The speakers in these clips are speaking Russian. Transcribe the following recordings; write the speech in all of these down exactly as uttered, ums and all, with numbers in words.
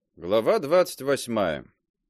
Глава двадцать восьмая.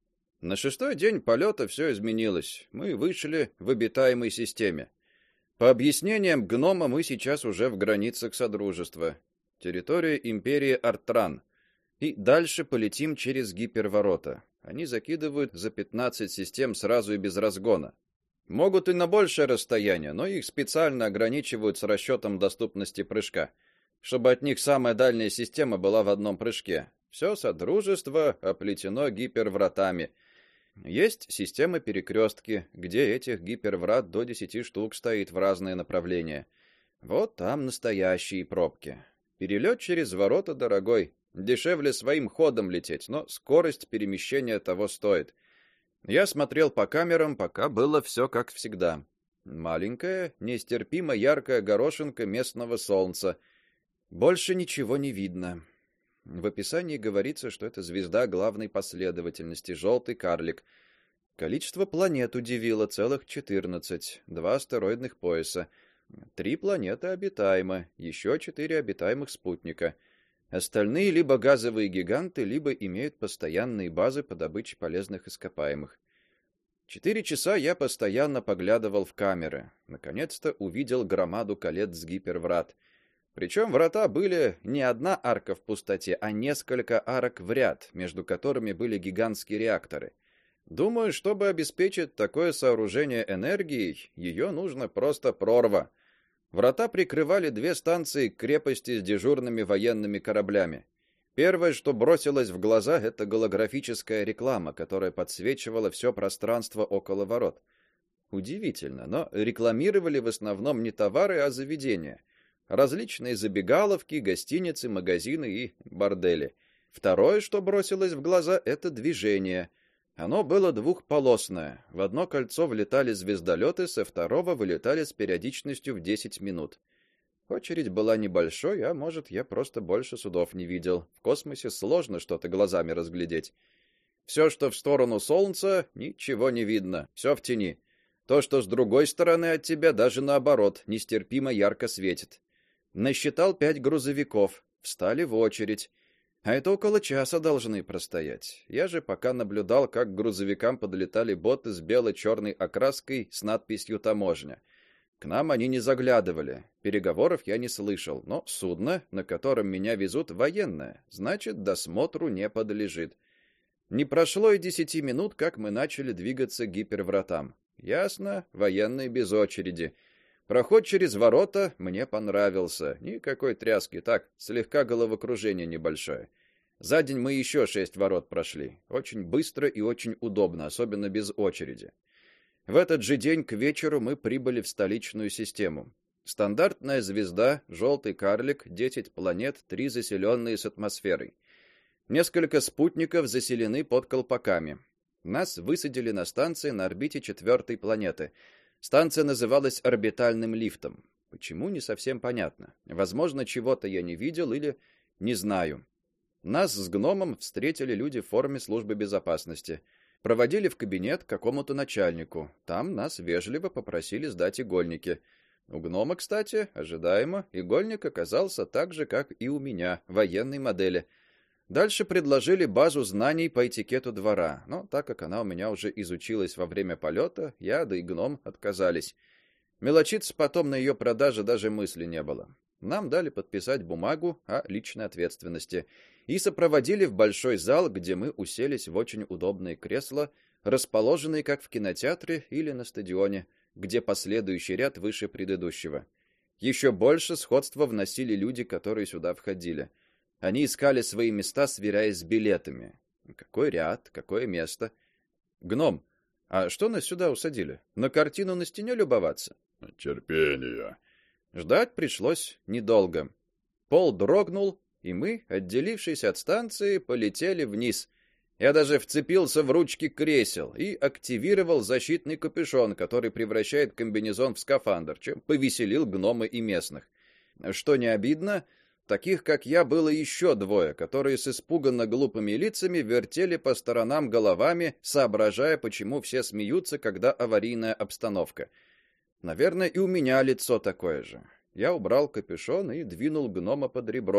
На шестой день полета все изменилось. Мы вышли в обитаемой системе. По объяснениям гнома, мы сейчас уже в границах Содружества. Территория империи Артран. И дальше полетим через гиперворота. Они закидывают за пятнадцать систем сразу и без разгона. Могут и на большее расстояние, но их специально ограничивают с расчетом доступности прыжка, чтобы от них самая дальняя система была в одном прыжке. Все Содружество оплетено гипервратами. Есть системы перекрестки, где этих гиперврат до десяти штук стоит в разные направления. Вот там настоящие пробки. Перелет через ворота дорогой. Дешевле своим ходом лететь, но скорость перемещения того стоит. Я смотрел по камерам, пока было все как всегда. Маленькая, нестерпимо яркая горошинка местного солнца. Больше ничего не видно. В описании говорится, что это звезда главной последовательности, желтый карлик. Количество планет удивило, целых четырнадцать, два астероидных пояса. Три планеты обитаемы, еще четыре обитаемых спутника. Остальные либо газовые гиганты, либо имеют постоянные базы по добыче полезных ископаемых. Четыре часа я постоянно поглядывал в камеры. Наконец-то увидел громаду колец гиперврат. Причем врата были не одна арка в пустоте, а несколько арок в ряд, между которыми были гигантские реакторы. Думаю, чтобы обеспечить такое сооружение энергией, ее нужно просто прорва. Врата прикрывали две станции крепости с дежурными военными кораблями. Первое, что бросилось в глаза, это голографическая реклама, которая подсвечивала все пространство около ворот. Удивительно, но рекламировали в основном не товары, а заведения. Различные забегаловки, гостиницы, магазины и бордели. Второе, что бросилось в глаза, это движение. Оно было двухполосное. В одно кольцо влетали звездолеты, со второго вылетали с периодичностью в десять минут. Очередь была небольшой, а может, я просто больше судов не видел. В космосе сложно что-то глазами разглядеть. Все, что в сторону Солнца, ничего не видно, все в тени. То, что с другой стороны от тебя, даже наоборот, нестерпимо ярко светит. Насчитал пять грузовиков, встали в очередь. А это около часа должны простоять. Я же пока наблюдал, как к грузовикам подлетали боты с бело-черной окраской с надписью «Таможня». К нам они не заглядывали. Переговоров я не слышал, но судно, на котором меня везут, военное, значит, досмотру не подлежит. Не прошло и десяти минут, как мы начали двигаться к гипервратам. Ясно, военные без очереди. Проход через ворота мне понравился. Никакой тряски, так, слегка головокружение небольшое. За день мы еще шесть ворот прошли. Очень быстро и очень удобно, особенно без очереди. В этот же день к вечеру мы прибыли в столичную систему. Стандартная звезда, желтый карлик, десять планет, три заселенные с атмосферой. Несколько спутников заселены под колпаками. Нас высадили на станции на орбите четвертой планеты. Станция называлась орбитальным лифтом. Почему, не совсем понятно. Возможно, чего-то я не видел или не знаю. Нас с гномом встретили люди в форме службы безопасности. Проводили в кабинет к какому-то начальнику. Там нас вежливо попросили сдать игольники. У гнома, кстати, ожидаемо, игольник оказался так же, как и у меня, военной модели. Дальше предложили базу знаний по этикету двора, но так как она у меня уже изучилась во время полета, я да и гном отказались. Мелочиться потом на ее продаже даже мысли не было. Нам дали подписать бумагу о личной ответственности и сопроводили в большой зал, где мы уселись в очень удобные кресла, расположенные как в кинотеатре или на стадионе, где последующий ряд выше предыдущего. Еще больше сходства вносили люди, которые сюда входили. Они искали свои места, сверяясь с билетами. Какой ряд, какое место? Гном, а что нас сюда усадили? На картину на стене любоваться? Терпение. Ждать пришлось недолго. Пол дрогнул, и мы, отделившись от станции, полетели вниз. Я даже вцепился в ручки кресел и активировал защитный капюшон, который превращает комбинезон в скафандр, чем повеселил гнома и местных. Что не обидно, таких, как я, было еще двое, которые с испуганно глупыми лицами вертели по сторонам головами, соображая, почему все смеются, когда аварийная обстановка. Наверное, и у меня лицо такое же. Я убрал капюшон и двинул гнома под ребро,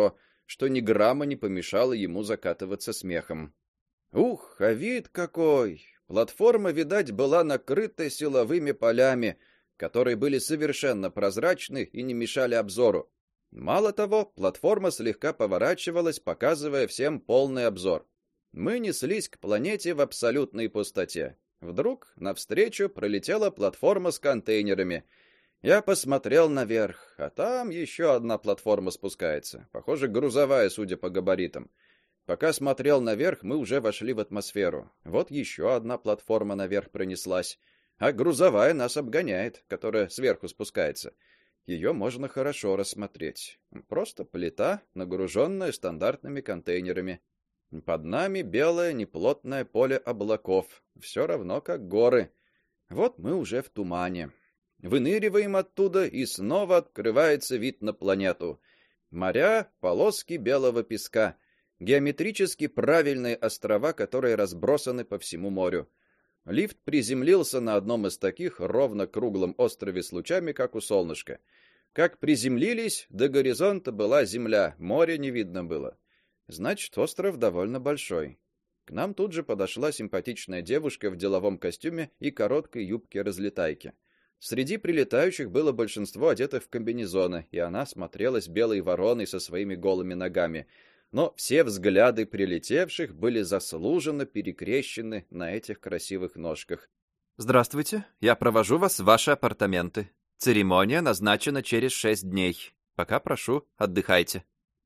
что ни грамма не помешало ему закатываться смехом. Ух, а вид какой! Платформа, видать, была накрыта силовыми полями, которые были совершенно прозрачны и не мешали обзору. Мало того, платформа слегка поворачивалась, показывая всем полный обзор. Мы неслись к планете в абсолютной пустоте. Вдруг навстречу пролетела платформа с контейнерами. Я посмотрел наверх, а там еще одна платформа спускается, похоже, грузовая, судя по габаритам. Пока смотрел наверх, мы уже вошли в атмосферу. Вот еще одна платформа наверх пронеслась, а грузовая нас обгоняет, которая сверху спускается. Ее можно хорошо рассмотреть. Просто плита, нагруженная стандартными контейнерами. Под нами белое неплотное поле облаков, все равно как горы. Вот мы уже в тумане. Выныриваем оттуда, и снова открывается вид на планету. Моря, полоски белого песка, геометрически правильные острова, которые разбросаны по всему морю. Лифт приземлился на одном из таких ровно круглом острове с лучами, как у солнышка. Как приземлились, до горизонта была земля, моря не видно было. Значит, остров довольно большой. К нам тут же подошла симпатичная девушка в деловом костюме и короткой юбке-разлетайке. Среди прилетающих было большинство одетых в комбинезоны, и она смотрелась белой вороной со своими голыми ногами. Но все взгляды прилетевших были заслуженно перекрещены на этих красивых ножках. Здравствуйте, я провожу вас в ваши апартаменты. Церемония назначена через шесть дней. Пока прошу, отдыхайте.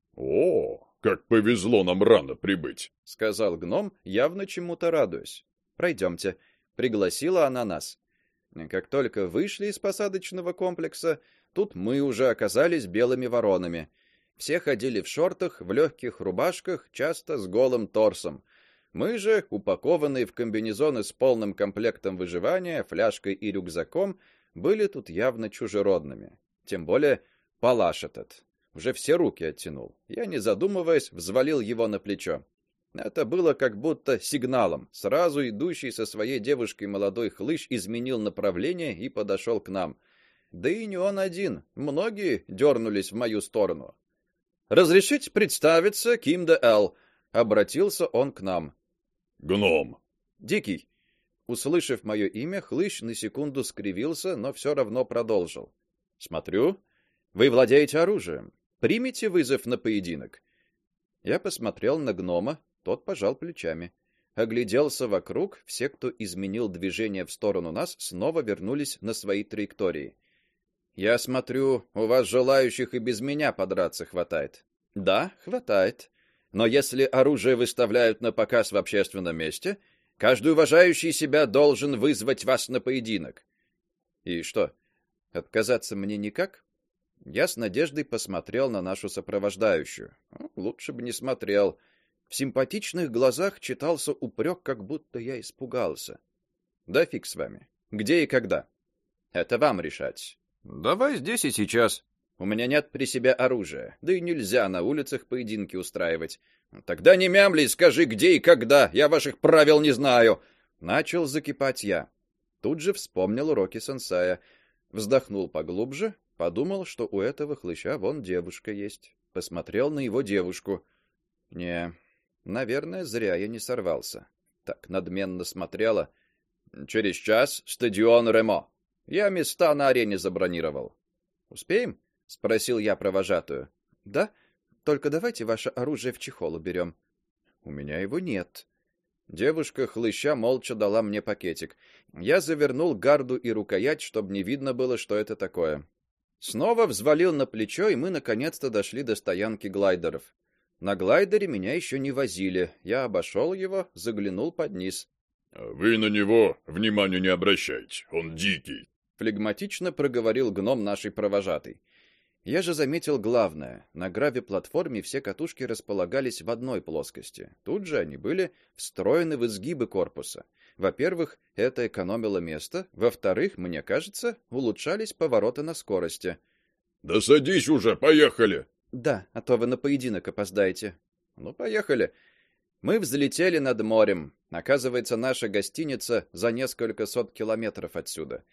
О, как повезло нам рано прибыть, сказал гном, явно чему-то радуясь. Пройдемте, пригласила она нас. Как только вышли из посадочного комплекса, тут мы уже оказались белыми воронами. Все ходили в шортах, в легких рубашках, часто с голым торсом. Мы же, упакованные в комбинезоны с полным комплектом выживания, фляжкой и рюкзаком, были тут явно чужеродными. Тем более палаш этот. Уже все руки оттянул. Я, не задумываясь, взвалил его на плечо. Это было как будто сигналом. Сразу идущий со своей девушкой молодой хлыщ изменил направление и подошел к нам. Да и не он один. Многие дернулись в мою сторону. «Разрешите представиться, Ким де Эл», — обратился он к нам. «Гном». «Дикий». Услышав мое имя, хлыщ на секунду скривился, но все равно продолжил. «Смотрю, вы владеете оружием. Примите вызов на поединок». Я посмотрел на гнома, тот пожал плечами. Огляделся вокруг, все, кто изменил движение в сторону нас, снова вернулись на свои траектории. «Я смотрю, у вас желающих и без меня подраться хватает». «Да, хватает. Но если оружие выставляют на показ в общественном месте, каждый уважающий себя должен вызвать вас на поединок». «И что, отказаться мне никак?» Я с надеждой посмотрел на нашу сопровождающую. Лучше бы не смотрел. В симпатичных глазах читался упрек, как будто я испугался. «Да фиг с вами. Где и когда? Это вам решать». Давай здесь и сейчас. У меня нет при себе оружия, да и нельзя на улицах поединки устраивать. Тогда не мямли и скажи, где и когда. Я ваших правил не знаю. Начал закипать я. Тут же вспомнил уроки сенсея, вздохнул поглубже, подумал, что у этого хлыща вон девушка есть. Посмотрел на его девушку. Не, наверное, зря я не сорвался. Так надменно смотрела. Через час стадион Ремо. Я места на арене забронировал. Успеем? Спросил я провожатую. Да, только давайте ваше оружие в чехол уберем. У меня его нет. Девушка хлыща молча дала мне пакетик. Я завернул гарду и рукоять, чтобы не видно было, что это такое. Снова взвалил на плечо, и мы наконец-то дошли до стоянки глайдеров. На глайдере меня еще не возили. Я обошел его, заглянул под низ. Вы на него внимания не обращайте, он дикий. Флегматично проговорил гном нашей провожатой. Я же заметил главное. На грави-платформе все катушки располагались в одной плоскости. Тут же они были встроены в изгибы корпуса. Во-первых, это экономило место. Во-вторых, мне кажется, улучшались повороты на скорости. Да садись уже, поехали. Да, а то вы на поединок опоздаете. Ну, поехали. Мы взлетели над морем. Оказывается, наша гостиница за несколько сот километров отсюда.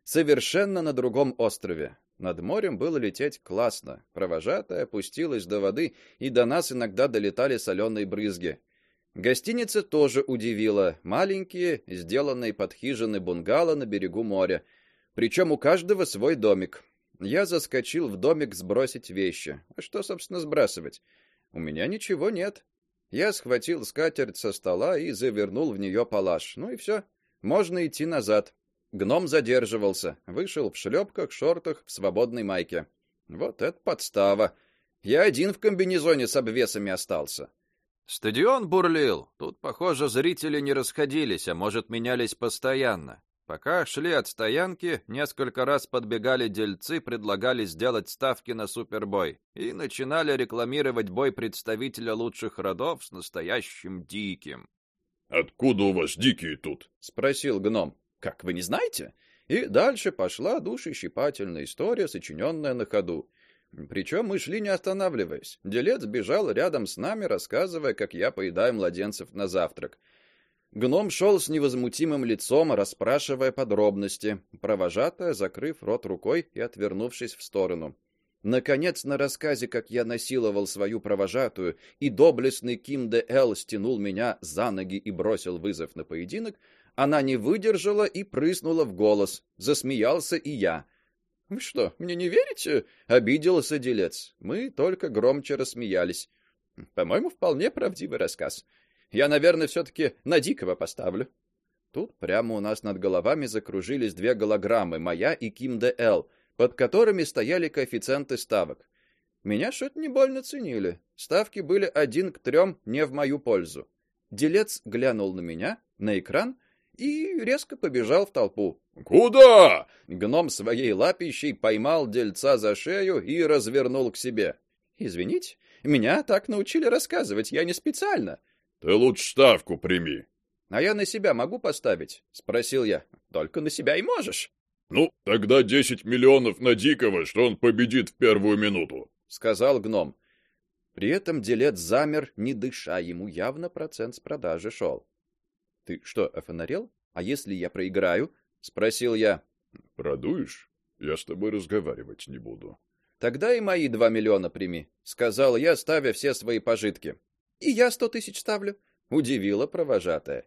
совершенно на другом острове. Над морем было лететь классно. Провожатая опустилась до воды, и до нас иногда долетали соленые брызги. Гостиница тоже удивила. Маленькие, сделанные под хижины бунгало на берегу моря. Причем у каждого свой домик. Я заскочил в домик сбросить вещи. А что, собственно, сбрасывать? У меня ничего нет. Я схватил скатерть со стола и завернул в нее палаш. Ну и все. Можно идти назад. Гном задерживался, вышел в шлепках, шортах, в свободной майке. Вот это подстава. Я один в комбинезоне с обвесами остался. Стадион бурлил. Тут, похоже, зрители не расходились, а может, менялись постоянно. Пока шли от стоянки, несколько раз подбегали дельцы, предлагали сделать ставки на супербой и начинали рекламировать бой представителя лучших родов с настоящим диким. «Откуда у вас дикие тут?» — спросил гном. «Как, вы не знаете?» И дальше пошла душещипательная история, сочиненная на ходу. Причем мы шли не останавливаясь. Делец бежал рядом с нами, рассказывая, как я поедаю младенцев на завтрак. Гном шел с невозмутимым лицом, расспрашивая подробности, провожатая, закрыв рот рукой и отвернувшись в сторону. Наконец, на рассказе, как я насиловал свою провожатую, и доблестный Ким де Эл стянул меня за ноги и бросил вызов на поединок, она не выдержала и прыснула в голос. Засмеялся и я. «Вы что, мне не верите?» — обиделся делец. Мы только громче рассмеялись. «По-моему, вполне правдивый рассказ. Я, наверное, все-таки на дикого поставлю». Тут прямо у нас над головами закружились две голограммы, моя и Ким де Эл, под которыми стояли коэффициенты ставок. Меня что-то не больно ценили. Ставки были один к трем не в мою пользу. Делец глянул на меня, на экран, и резко побежал в толпу. «Куда?» Гном своей лапищей поймал дельца за шею и развернул к себе. «Извините, меня так научили рассказывать, я не специально». «Ты лучше ставку прими». «А я на себя могу поставить?» — спросил я. «Только на себя и можешь». «Ну, тогда десять миллионов на Дикого, что он победит в первую минуту», — сказал гном. При этом делец замер, не дыша, ему явно процент с продажи шел. «Ты что, офонарел? А если я проиграю?» — спросил я. «Продуешь? Я с тобой разговаривать не буду». «Тогда и мои два миллиона прими», — сказал я, ставя все свои пожитки. «И я сто тысяч ставлю», — удивила провожатая.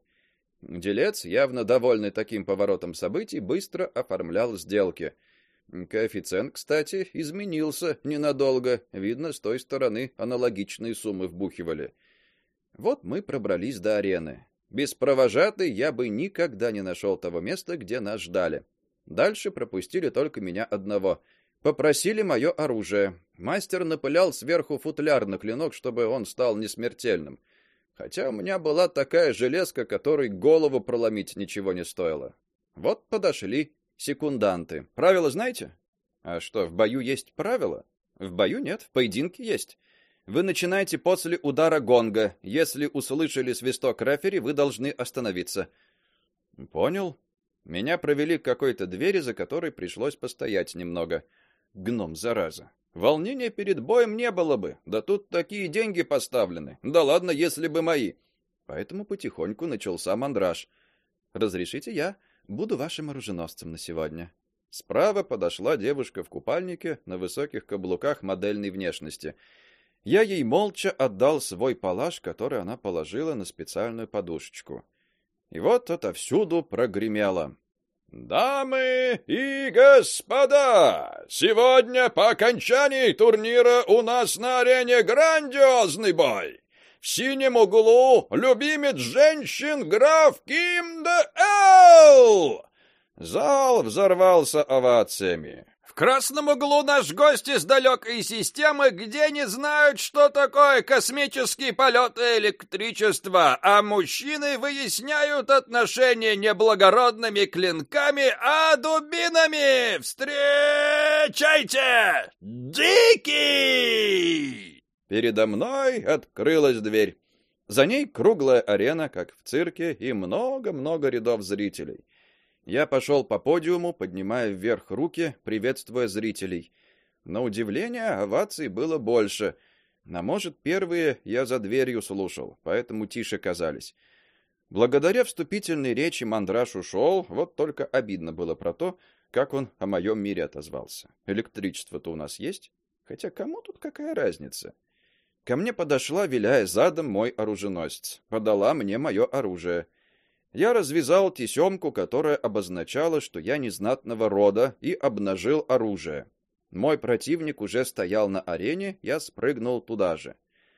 Делец, явно довольный таким поворотом событий, быстро оформлял сделки. Коэффициент, кстати, изменился ненадолго. Видно, с той стороны аналогичные суммы вбухивали. Вот мы пробрались до арены. Без провожатой я бы никогда не нашел того места, где нас ждали. Дальше пропустили только меня одного. Попросили мое оружие. Мастер напылял сверху футляр на клинок, чтобы он стал несмертельным. Хотя у меня была такая железка, которой голову проломить ничего не стоило. Вот подошли секунданты. Правила знаете? А что, в бою есть правила? В бою нет, в поединке есть. Вы начинаете после удара гонга. Если услышали свисток рефери, вы должны остановиться. Понял. Меня провели к какой-то двери, за которой пришлось постоять немного. Гном, зараза. Волнения перед боем не было бы. Да тут такие деньги поставлены. Да ладно, если бы мои. Поэтому потихоньку начался мандраж. Разрешите, я буду вашим оруженосцем на сегодня. Справа подошла девушка в купальнике на высоких каблуках модельной внешности. Я ей молча отдал свой палаш, который она положила на специальную подушечку. И вот отовсюду прогремело: «Дамы и господа, сегодня по окончании турнира у нас на арене грандиозный бой. В синем углу любимец женщин граф Ким де Эл!» Зал взорвался овациями. «В красном углу наш гость из далекой системы, где не знают, что такое космический полет и электричество, а мужчины выясняют отношения не благородными клинками, а дубинами. Встречайте! Дикий!» Передо мной открылась дверь. За ней круглая арена, как в цирке, и много-много рядов зрителей. Я пошел по подиуму, поднимая вверх руки, приветствуя зрителей. На удивление, оваций было больше. А может, первые я за дверью слушал, поэтому тише казались. Благодаря вступительной речи мандраж ушел, вот только обидно было про то, как он о моем мире отозвался. Электричество-то у нас есть? Хотя кому тут какая разница? Ко мне подошла, виляя задом, мой оруженосец. Подала мне мое оружие. Я развязал тесемку, которая обозначала, что я незнатного рода, и обнажил оружие. Мой противник уже стоял на арене, я спрыгнул туда же.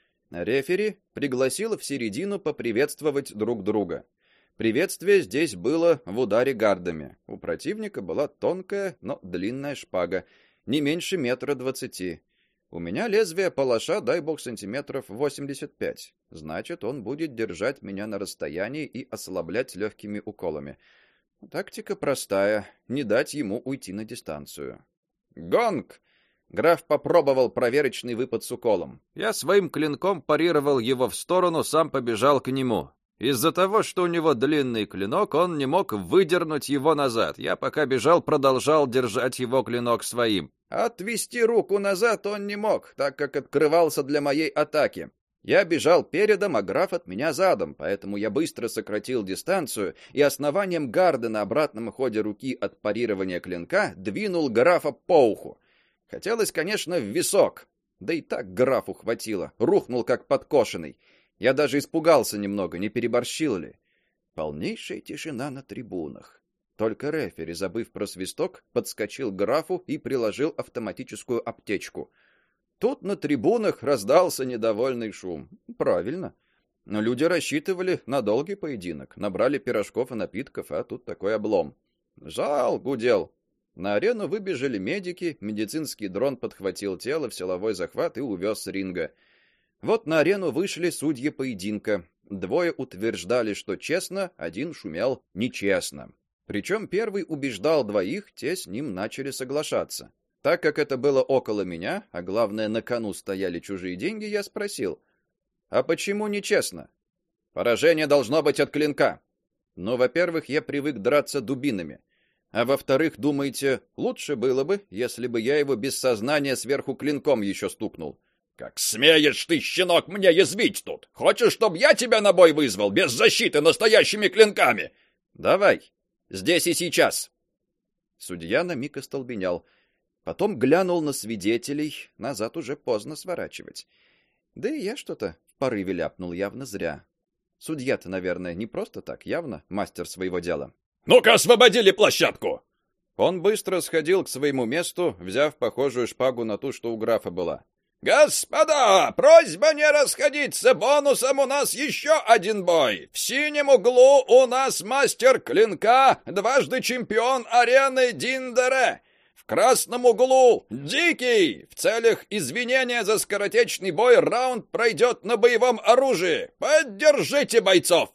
Рефери пригласил в середину поприветствовать друг друга. Приветствие здесь было в ударе гардами. У противника была тонкая, но длинная шпага, не меньше метра двадцати. У меня лезвие палаша, дай бог, сантиметров восемьдесят пять. Значит, он будет держать меня на расстоянии и ослаблять легкими уколами. Тактика простая, не дать ему уйти на дистанцию. Гонг! Граф попробовал проверочный выпад с уколом. Я своим клинком парировал его в сторону, сам побежал к нему. Из-за того, что у него длинный клинок, он не мог выдернуть его назад. Я, пока бежал, продолжал держать его клинок своим. Отвести руку назад он не мог, так как открывался для моей атаки. Я бежал передом, а граф от меня задом, поэтому я быстро сократил дистанцию и основанием гарда на обратном ходе руки от парирования клинка двинул графа по уху. Хотелось, конечно, в висок. Да и так графу хватило. Рухнул как подкошенный. Я даже испугался немного, не переборщил ли. Полнейшая тишина на трибунах. Только рефери, забыв про свисток, подскочил к графу и приложил автоматическую аптечку. Тут на трибунах раздался недовольный шум. Правильно. Но люди рассчитывали на долгий поединок, набрали пирожков и напитков, а тут такой облом. Зал гудел. На арену выбежали медики, медицинский дрон подхватил тело в силовой захват и увез с ринга. Вот на арену вышли судьи поединка. Двое утверждали, что честно, один шумел нечестно. Причем первый убеждал двоих, те с ним начали соглашаться. Так как это было около меня, а главное, на кону стояли чужие деньги, я спросил: "А почему нечестно?" "Поражение должно быть от клинка". "Ну, во-первых, я привык драться дубинами. А во-вторых, думаете, лучше было бы, если бы я его без сознания сверху клинком еще стукнул?" «Как смеешь ты, щенок, мне язвить тут? Хочешь, чтобы я тебя на бой вызвал, без защиты, настоящими клинками?» "Давай, здесь и сейчас." Судья на миг остолбенел, потом глянул на свидетелей, назад уже поздно сворачивать. Да и я что-то в порыве ляпнул явно зря. Судья-то, наверное, не просто так, явно мастер своего дела. «Ну-ка, освободили площадку!» Он быстро сходил к своему месту, взяв похожую шпагу на ту, что у графа была. «Господа, просьба не расходиться, бонусом у нас еще один бой. В синем углу у нас мастер клинка, дважды чемпион арены Диндере. В красном углу Дикий. В целях извинения за скоротечный бой раунд пройдет на боевом оружии. Поддержите бойцов!»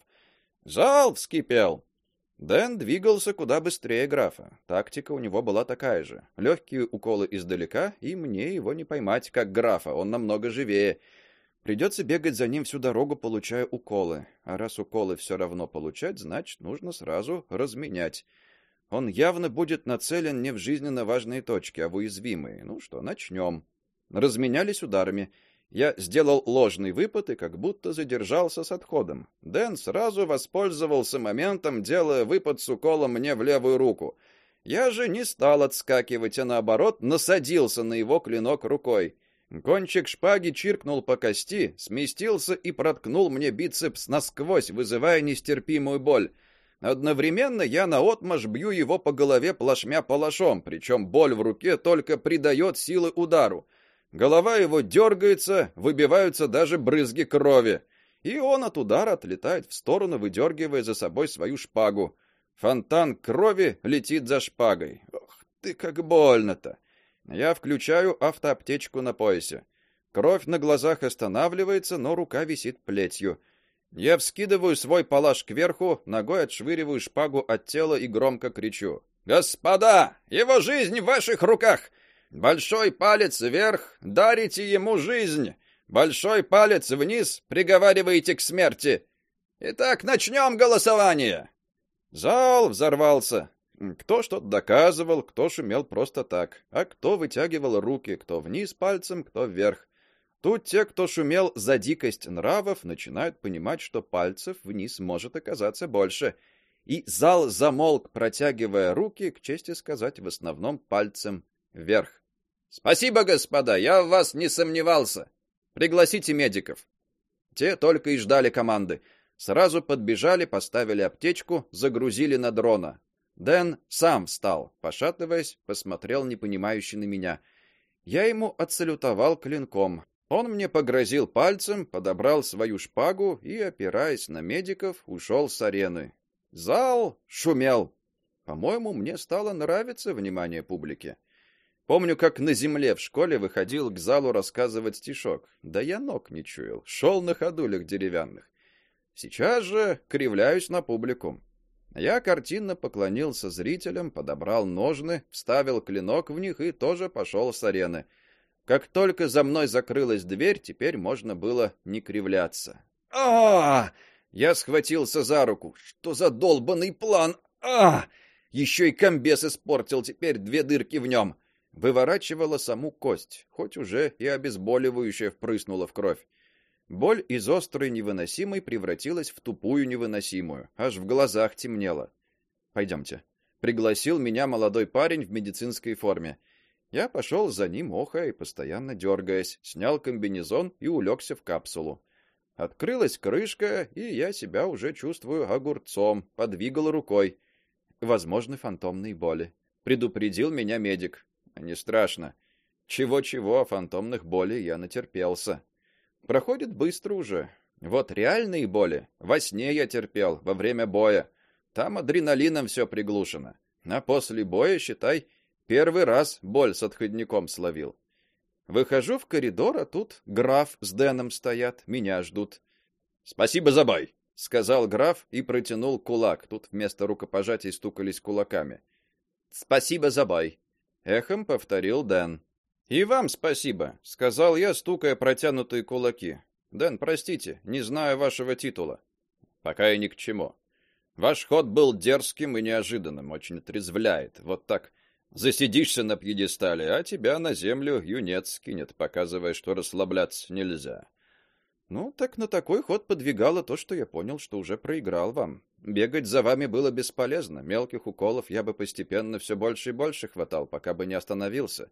Зал вскипел. Дэн двигался куда быстрее графа. Тактика у него была такая же. Легкие уколы издалека, и мне его не поймать, как графа, он намного живее. Придется бегать за ним всю дорогу, получая уколы. А раз уколы все равно получать, значит, нужно сразу разменять. Он явно будет нацелен не в жизненно важные точки, а в уязвимые. Ну что, начнем. Разменялись ударами. Я сделал ложный выпад и как будто задержался с отходом. Дэн сразу воспользовался моментом, делая выпад с уколом мне в левую руку. Я же не стал отскакивать, а наоборот насадился на его клинок рукой. Кончик шпаги чиркнул по кости, сместился и проткнул мне бицепс насквозь, вызывая нестерпимую боль. Одновременно я наотмашь бью его по голове плашмя палашом, причем боль в руке только придает силы удару. Голова его дергается, выбиваются даже брызги крови, и он от удара отлетает в сторону, выдергивая за собой свою шпагу. Фонтан крови летит за шпагой. Ох ты, как больно-то. Я включаю автоаптечку на поясе. Кровь на глазах останавливается, но рука висит плетью. Я вскидываю свой палаш кверху, ногой отшвыриваю шпагу от тела и громко кричу: «Господа, его жизнь в ваших руках! Большой палец вверх, дарите ему жизнь. Большой палец вниз, приговариваете к смерти. Итак, начнем голосование». Зал взорвался. Кто что-то доказывал, кто шумел просто так, а кто вытягивал руки, кто вниз пальцем, кто вверх. Тут те, кто шумел за дикость нравов, начинают понимать, что пальцев вниз может оказаться больше. и зал замолк, протягивая руки, к чести сказать, в основном пальцем вверх. Спасибо, господа, я в вас не сомневался. Пригласите медиков. Те только и ждали команды. Сразу подбежали, поставили аптечку, загрузили на дрона. Дэн сам встал, пошатываясь, посмотрел непонимающе на меня. Я ему отсалютовал клинком. Он мне погрозил пальцем, подобрал свою шпагу и, опираясь на медиков, ушел с арены. Зал шумел. По-моему, мне стало нравиться внимание публики. Помню, как на земле в школе выходил к залу рассказывать стишок. Да я ног не чуял, шел на ходулях деревянных. Сейчас же кривляюсь на публику. Я картинно поклонился зрителям, подобрал ножны, вставил клинок в них и тоже пошел с арены. Как только за мной закрылась дверь, теперь можно было не кривляться. А! Я схватился за руку. Что за долбаный план? А! Еще и комбез испортил, теперь две дырки в нем. Выворачивала саму кость, хоть уже и обезболивающее впрыснуло в кровь. Боль из острой невыносимой превратилась в тупую невыносимую, аж в глазах темнело. Пойдемте. Пригласил меня молодой парень в медицинской форме. Я пошел за ним, охая и постоянно дергаясь, снял комбинезон и улегся в капсулу. Открылась крышка, и я себя уже чувствую огурцом, подвигал рукой. Возможны фантомные боли. Предупредил меня медик. Не страшно. Чего-чего, фантомных болей я натерпелся. Проходит быстро уже. Вот реальные боли во сне я терпел, во время боя. Там адреналином все приглушено. А после боя, считай, первый раз боль с отходняком словил. Выхожу в коридор, а тут граф с Дэном стоят, меня ждут. Спасибо за бой, сказал граф и протянул кулак. Тут вместо рукопожатий стукались кулаками. Спасибо за бой, эхом повторил Дэн. И вам спасибо, сказал я, стукая протянутые кулаки. Дэн, простите, не знаю вашего титула. Пока и ни к чему. Ваш ход был дерзким и неожиданным, очень отрезвляет. Вот так засидишься на пьедестале, а тебя на землю юнец скинет, показывая, что расслабляться нельзя. Ну, так на такой ход подвигало то, что я понял, что уже проиграл вам. Бегать за вами было бесполезно. Мелких уколов я бы постепенно все больше и больше хватал, пока бы не остановился.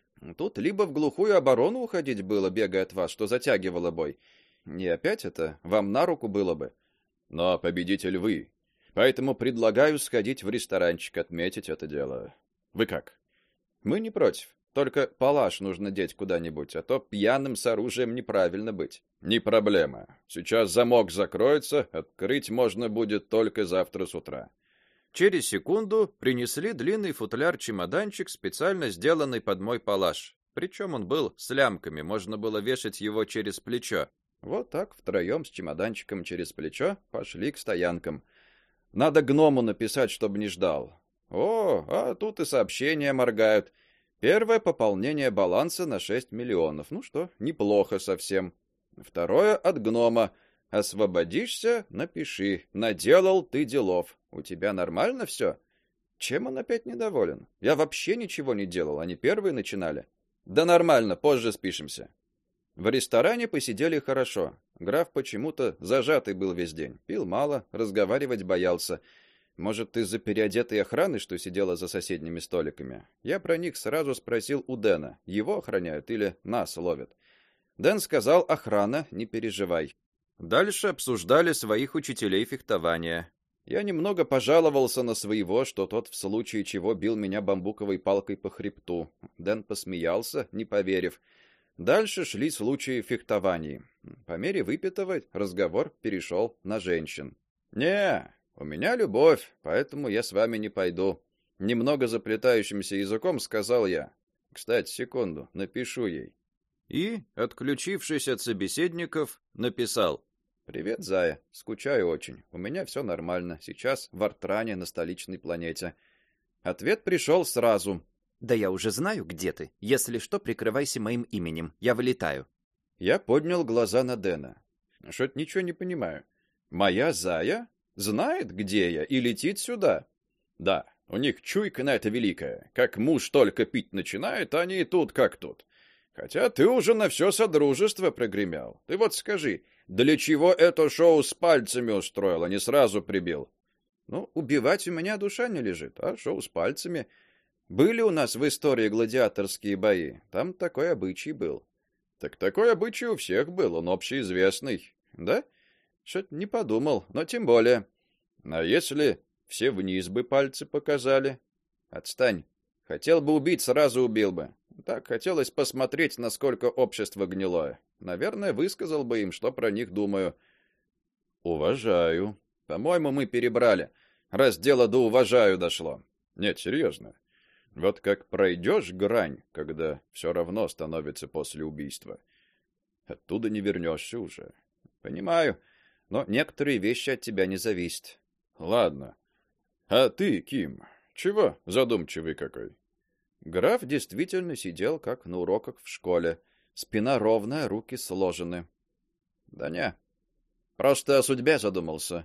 Тут либо в глухую оборону уходить было, бегая от вас, что затягивало бой. И опять это вам на руку было бы. Но победитель вы. Поэтому предлагаю сходить в ресторанчик, отметить это дело. Вы как? Мы не против. Только палаш нужно деть куда-нибудь, а то пьяным с оружием неправильно быть. Не проблема. Сейчас замок закроется, открыть можно будет только завтра с утра. Через секунду принесли длинный футляр-чемоданчик, специально сделанный под мой палаш. Причем он был с лямками, можно было вешать его через плечо. Вот так втроем с чемоданчиком через плечо пошли к стоянкам. Надо гному написать, чтобы не ждал. О, а тут и сообщения моргают. Первое пополнение баланса на шесть миллионов. Ну что, неплохо совсем. Второе от гнома. Освободишься, напиши. Наделал ты делов. У тебя нормально все? Чем он опять недоволен? Я вообще ничего не делал, они первые начинали. Да нормально, позже спишемся. В ресторане посидели хорошо. Граф почему-то зажатый был весь день. Пил мало, разговаривать боялся. Может, из-за переодетой охраны, что сидела за соседними столиками. Я про них сразу спросил у Дэна, его охраняют или нас ловят. Дэн сказал: охрана, не переживай. Дальше обсуждали своих учителей фехтования. Я немного пожаловался на своего, что тот в случае чего бил меня бамбуковой палкой по хребту. Дэн посмеялся, не поверив. Дальше шли случаи фехтований. По мере выпитого разговор перешел на женщин. Не, у меня любовь, поэтому я с вами не пойду. Немного заплетающимся языком сказал я. Кстати, секунду, напишу ей. И, отключившись от собеседников, написал: Привет, Зая. Скучаю очень. У меня все нормально. Сейчас в Артране, на столичной планете. Ответ пришел сразу. Да я уже знаю, где ты. Если что, прикрывайся моим именем. Я вылетаю. Я поднял глаза на Дэна. Что-то ничего не понимаю. Моя Зая знает, где я, и летит сюда. Да, у них чуйка на это великая. Как муж только пить начинает, они и тут как тут. Хотя ты уже на все содружество прогремел. Ты вот скажи, для чего это шоу с пальцами устроил, а не сразу прибил? Ну, убивать у меня душа не лежит, а шоу с пальцами. Были у нас в истории гладиаторские бои. Там такой обычай был. Так такой обычай у всех был, он общеизвестный. Да? Что-то не подумал, но тем более. А если все вниз бы пальцы показали? Отстань. Хотел бы убить, сразу убил бы. Так хотелось посмотреть, насколько общество гнилое. Наверное, высказал бы им, что про них думаю. Уважаю. По-моему, мы перебрали. Раз дело до уважаю дошло. Нет, серьезно. Вот как пройдешь грань, когда все равно становится после убийства, оттуда не вернешься уже. Понимаю, но некоторые вещи от тебя не зависят. Ладно. А ты, Ким, чего задумчивый какой? Граф действительно сидел как на уроках в школе. Спина ровная, руки сложены. Да не. Просто о судьбе задумался.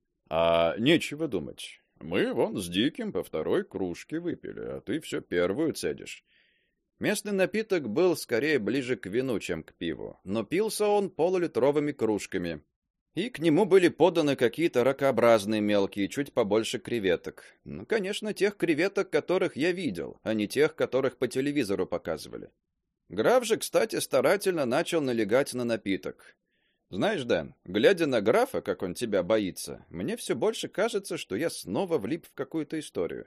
А нечего думать. Мы вон с Диким по второй кружке выпили, а ты все первую цедишь. Местный напиток был скорее ближе к вину, чем к пиву, но пился он полулитровыми кружками. И к нему были поданы какие-то ракообразные мелкие, чуть побольше креветок. Ну, конечно, тех креветок, которых я видел, а не тех, которых по телевизору показывали. Граф же, кстати, старательно начал налегать на напиток. Знаешь, Дэн, глядя на графа, как он тебя боится, мне все больше кажется, что я снова влип в какую-то историю.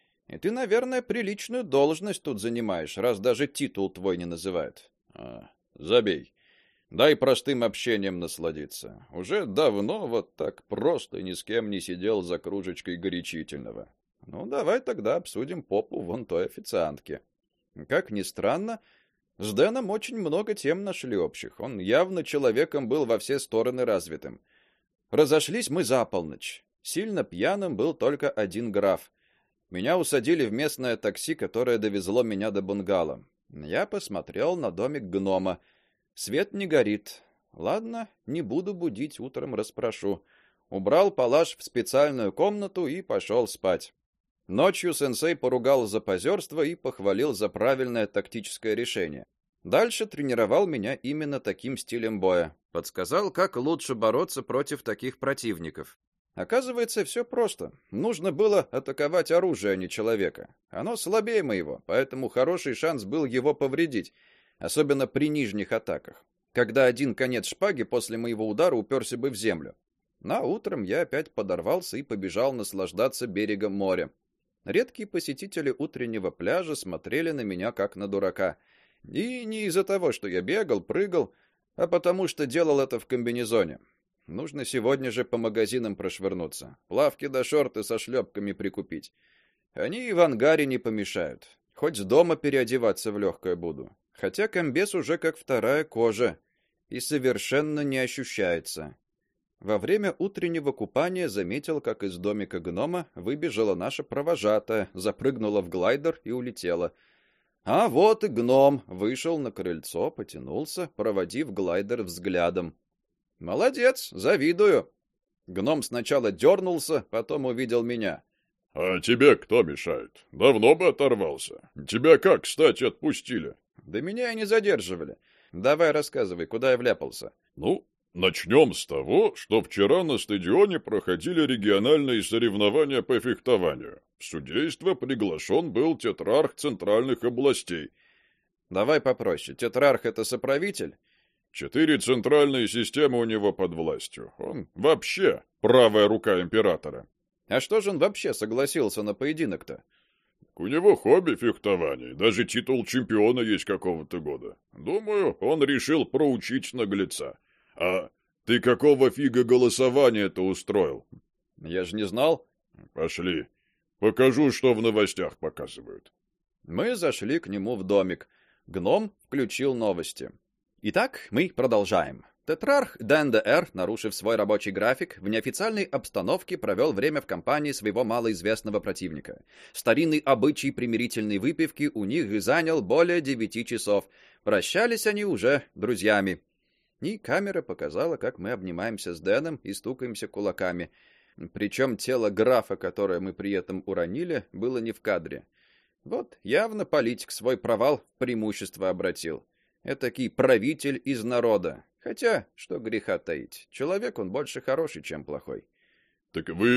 И ты, наверное, приличную должность тут занимаешь, раз даже титул твой не называют. А, забей. Дай простым общением насладиться. Уже давно вот так просто ни с кем не сидел за кружечкой горячительного. Ну, давай тогда обсудим попу вон той официантки. Как ни странно, с Дэном очень много тем нашли общих. Он явно человеком был во все стороны развитым. Разошлись мы за полночь. Сильно пьяным был только один граф. Меня усадили в местное такси, которое довезло меня до бунгало. Я посмотрел на домик гнома. Свет не горит. Ладно, не буду будить, утром расспрошу. Убрал палаш в специальную комнату и пошел спать. Ночью сенсей поругал за позерство и похвалил за правильное тактическое решение. Дальше тренировал меня именно таким стилем боя. Подсказал, как лучше бороться против таких противников. Оказывается, все просто. Нужно было атаковать оружие, а не человека. Оно слабее моего, поэтому хороший шанс был его повредить, особенно при нижних атаках, когда один конец шпаги после моего удара уперся бы в землю. На утром я опять подорвался и побежал наслаждаться берегом моря. Редкие посетители утреннего пляжа смотрели на меня как на дурака. И не из-за того, что я бегал, прыгал, а потому что делал это в комбинезоне. Нужно сегодня же по магазинам прошвырнуться, плавки да шорты со шлепками прикупить. Они и в ангаре не помешают. Хоть с дома переодеваться в легкое буду. Хотя комбез уже как вторая кожа и совершенно не ощущается. Во время утреннего купания заметил, как из домика гнома выбежала наша провожатая, запрыгнула в глайдер и улетела. А вот и гном вышел на крыльцо, потянулся, проводив глайдер взглядом. Молодец, завидую. Гном сначала дернулся, потом увидел меня. А тебе кто мешает? Давно бы оторвался. Тебя как, кстати, отпустили? Да меня и не задерживали. Давай рассказывай, куда я вляпался. Ну, начнем с того, что вчера на стадионе проходили региональные соревнования по фехтованию. В судейство приглашен был тетрарх центральных областей. Давай попроще. Тетрарх — это соправитель? Четыре центральные системы у него под властью. Он вообще правая рука императора. А что же он вообще согласился на поединок-то? У него хобби фехтование, даже титул чемпиона есть какого-то года. Думаю, он решил проучить наглеца. А ты какого фига голосование-то устроил? Я же не знал. Пошли. Покажу, что в новостях показывают. Мы зашли к нему в домик. Гном включил новости. Итак, мы продолжаем. Тетрарх Дэн Дэ Эр, нарушив свой рабочий график, в неофициальной обстановке провел время в компании своего малоизвестного противника. Старинный обычай примирительной выпивки у них занял более девяти часов. Прощались они уже друзьями. И камера показала, как мы обнимаемся с Дэном и стукаемся кулаками. Причем тело графа, которое мы при этом уронили, было не в кадре. Вот явно политик свой провал в преимущество обратил. Этакий правитель из народа. Хотя, что греха таить, человек он больше хороший, чем плохой. Так вы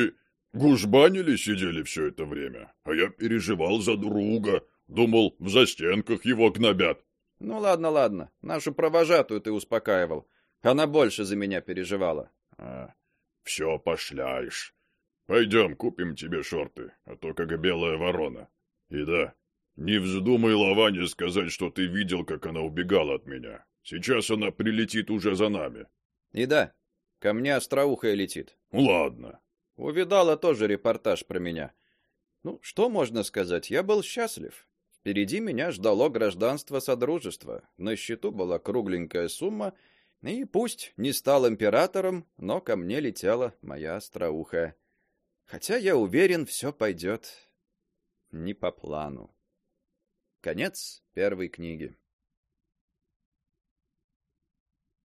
Гужбанили сидели все это время, а я переживал за друга. Думал, в застенках его гнобят. Ну ладно, ладно. Нашу провожатую ты успокаивал. Она больше за меня переживала. А, все пошляешь. Пойдем, купим тебе шорты, а то как белая ворона. И да, не вздумай Лаване сказать, что ты видел, как она убегала от меня. Сейчас она прилетит уже за нами. И да, ко мне остроухая летит. Ладно. Увидала тоже репортаж про меня. Ну, что можно сказать? Я был счастлив. Впереди меня ждало гражданство Содружества. На счету была кругленькая сумма, и пусть не стал императором, но ко мне летела моя остроухая. Хотя я уверен, все пойдет не по плану. Конец первой книги.